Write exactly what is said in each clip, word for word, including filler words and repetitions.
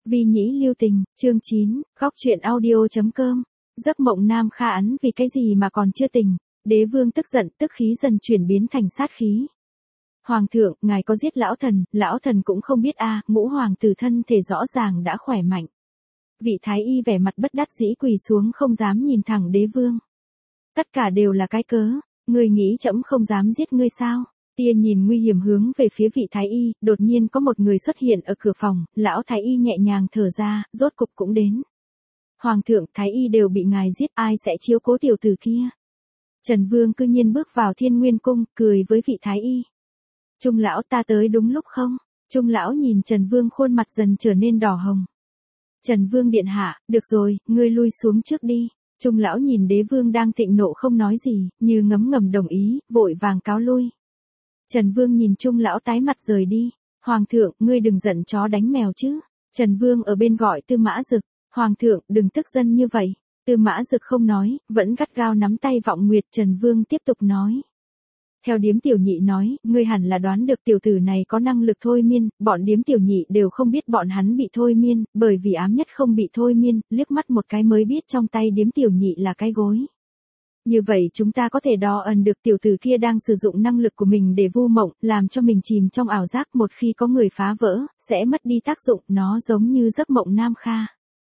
Vi nhĩ lưu tình, chương chín, góc truyện audio.com. Giấc mộng Nam Kha Ấn vì cái gì mà còn chưa tỉnh, đế vương tức giận, tức khí dần chuyển biến thành sát khí. Hoàng thượng, ngài có giết lão thần, lão thần cũng không biết a, à, ngũ hoàng tử thân thể rõ ràng đã khỏe mạnh. Vị thái y vẻ mặt bất đắc dĩ quỳ xuống không dám nhìn thẳng đế vương. Tất cả đều là cái cớ, ngươi nghĩ trẫm không dám giết ngươi sao? Tia nhìn nguy hiểm hướng về phía vị thái y, đột nhiên có một người xuất hiện ở cửa phòng, lão thái y nhẹ nhàng thở ra, rốt cục cũng đến. Hoàng thượng, thái y đều bị ngài giết, ai sẽ chiếu cố tiểu tử kia? Trần Vương cư nhiên bước vào Thiên Nguyên cung, cười với vị thái y. Trung lão, ta tới đúng lúc không? Trung lão nhìn Trần Vương khuôn mặt dần trở nên đỏ hồng. Trần Vương điện hạ, được rồi, ngươi lui xuống trước đi. Trung lão nhìn đế vương đang thịnh nộ không nói gì, như ngấm ngầm đồng ý, vội vàng cáo lui. Trần Vương nhìn Trung lão tái mặt rời đi. Hoàng thượng, ngươi đừng giận chó đánh mèo chứ. Trần Vương ở bên gọi Tư Mã Dực. Hoàng thượng, đừng tức giận như vậy. Tư Mã Dực không nói, vẫn gắt gao nắm tay Vọng Nguyệt. Trần Vương tiếp tục nói. Theo điếm tiểu nhị nói, ngươi hẳn là đoán được tiểu tử này có năng lực thôi miên, bọn điếm tiểu nhị đều không biết bọn hắn bị thôi miên, bởi vì ám nhất không bị thôi miên, liếc mắt một cái mới biết trong tay điếm tiểu nhị là cái gối. Như vậy chúng ta có thể đo ẩn được tiểu tử kia đang sử dụng năng lực của mình để vu mộng, làm cho mình chìm trong ảo giác, một khi có người phá vỡ, sẽ mất đi tác dụng, nó giống như giấc mộng Nam Kha.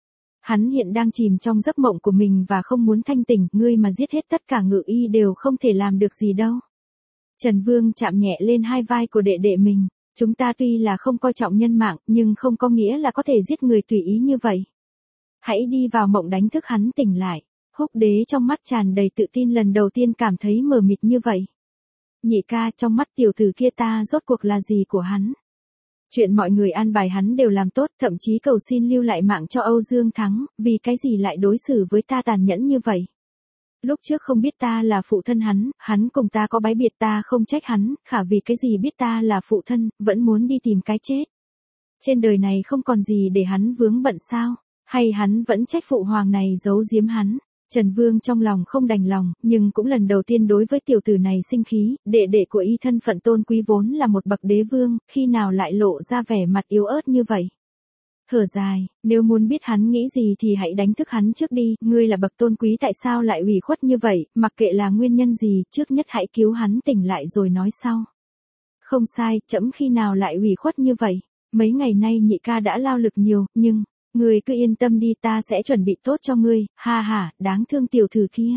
Hắn hiện đang chìm trong giấc mộng của mình và không muốn thanh tỉnh, ngươi mà giết hết tất cả ngự y đều không thể làm được gì đâu. Trần Vương chạm nhẹ lên hai vai của đệ đệ mình, chúng ta tuy là không coi trọng nhân mạng, nhưng không có nghĩa là có thể giết người tùy ý như vậy. Hãy đi vào mộng đánh thức hắn tỉnh lại. Húc đế trong mắt tràn đầy tự tin lần đầu tiên cảm thấy mờ mịt như vậy. Nhị ca, trong mắt tiểu tử kia ta rốt cuộc là gì của hắn? Chuyện mọi người an bài hắn đều làm tốt, thậm chí cầu xin lưu lại mạng cho Âu Dương Thắng, vì cái gì lại đối xử với ta tàn nhẫn như vậy? Lúc trước không biết ta là phụ thân hắn, hắn cùng ta có bái biệt, ta không trách hắn, khả vì cái gì biết ta là phụ thân, vẫn muốn đi tìm cái chết. Trên đời này không còn gì để hắn vướng bận sao? Hay hắn vẫn trách phụ hoàng này giấu giếm hắn? Trần Vương trong lòng không đành lòng, nhưng cũng lần đầu tiên đối với tiểu tử này sinh khí, đệ đệ của y thân phận tôn quý vốn là một bậc đế vương, khi nào lại lộ ra vẻ mặt yếu ớt như vậy. Thở dài, nếu muốn biết hắn nghĩ gì thì hãy đánh thức hắn trước đi, ngươi là bậc tôn quý tại sao lại ủy khuất như vậy, mặc kệ là nguyên nhân gì, trước nhất hãy cứu hắn tỉnh lại rồi nói sau. Không sai, trẫm khi nào lại ủy khuất như vậy, mấy ngày nay nhị ca đã lao lực nhiều, nhưng... Ngươi cứ yên tâm đi, ta sẽ chuẩn bị tốt cho ngươi, ha ha, đáng thương tiểu tử kia.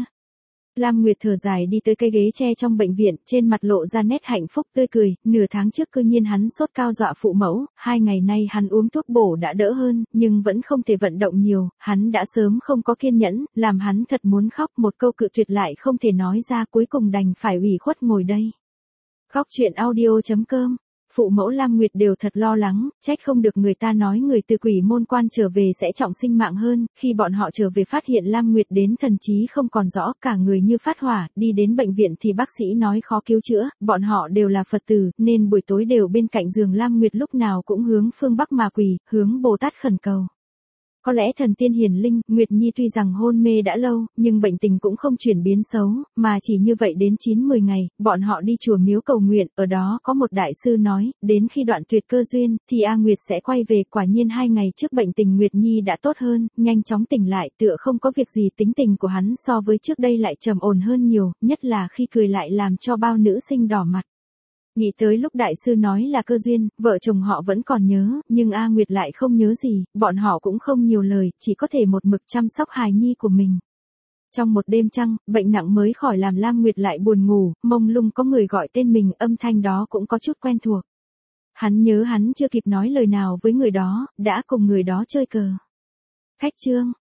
Lam Nguyệt thở dài đi tới cây ghế tre trong bệnh viện, trên mặt lộ ra nét hạnh phúc tươi cười, nửa tháng trước cư nhiên hắn sốt cao dọa phụ mẫu, hai ngày nay hắn uống thuốc bổ đã đỡ hơn, nhưng vẫn không thể vận động nhiều, hắn đã sớm không có kiên nhẫn, làm hắn thật muốn khóc, một câu cự tuyệt lại không thể nói ra, cuối cùng đành phải ủy khuất ngồi đây. Góc truyện audio.com. Phụ mẫu Lam Nguyệt đều thật lo lắng, trách không được người ta nói người từ quỷ môn quan trở về sẽ trọng sinh mạng hơn, khi bọn họ trở về phát hiện Lam Nguyệt đến thần trí không còn rõ, cả người như phát hỏa, đi đến bệnh viện thì bác sĩ nói khó cứu chữa, bọn họ đều là Phật tử, nên buổi tối đều bên cạnh giường Lam Nguyệt lúc nào cũng hướng phương Bắc mà quỳ, hướng Bồ Tát khẩn cầu. Có lẽ thần tiên hiển linh, Nguyệt Nhi tuy rằng hôn mê đã lâu, nhưng bệnh tình cũng không chuyển biến xấu, mà chỉ như vậy đến chín mười ngày, bọn họ đi chùa miếu cầu nguyện, ở đó có một đại sư nói, đến khi đoạn tuyệt cơ duyên, thì A Nguyệt sẽ quay về, quả nhiên hai ngày trước bệnh tình Nguyệt Nhi đã tốt hơn, nhanh chóng tỉnh lại, tựa không có việc gì, tính tình của hắn so với trước đây lại trầm ổn hơn nhiều, nhất là khi cười lại làm cho bao nữ sinh đỏ mặt. Nghĩ tới lúc đại sư nói là cơ duyên, vợ chồng họ vẫn còn nhớ, nhưng A Nguyệt lại không nhớ gì, bọn họ cũng không nhiều lời, chỉ có thể một mực chăm sóc hài nhi của mình. Trong một đêm trăng, bệnh nặng mới khỏi làm Lam Nguyệt lại buồn ngủ, mông lung có người gọi tên mình, âm thanh đó cũng có chút quen thuộc. Hắn nhớ hắn chưa kịp nói lời nào với người đó, đã cùng người đó chơi cờ. Khách trương,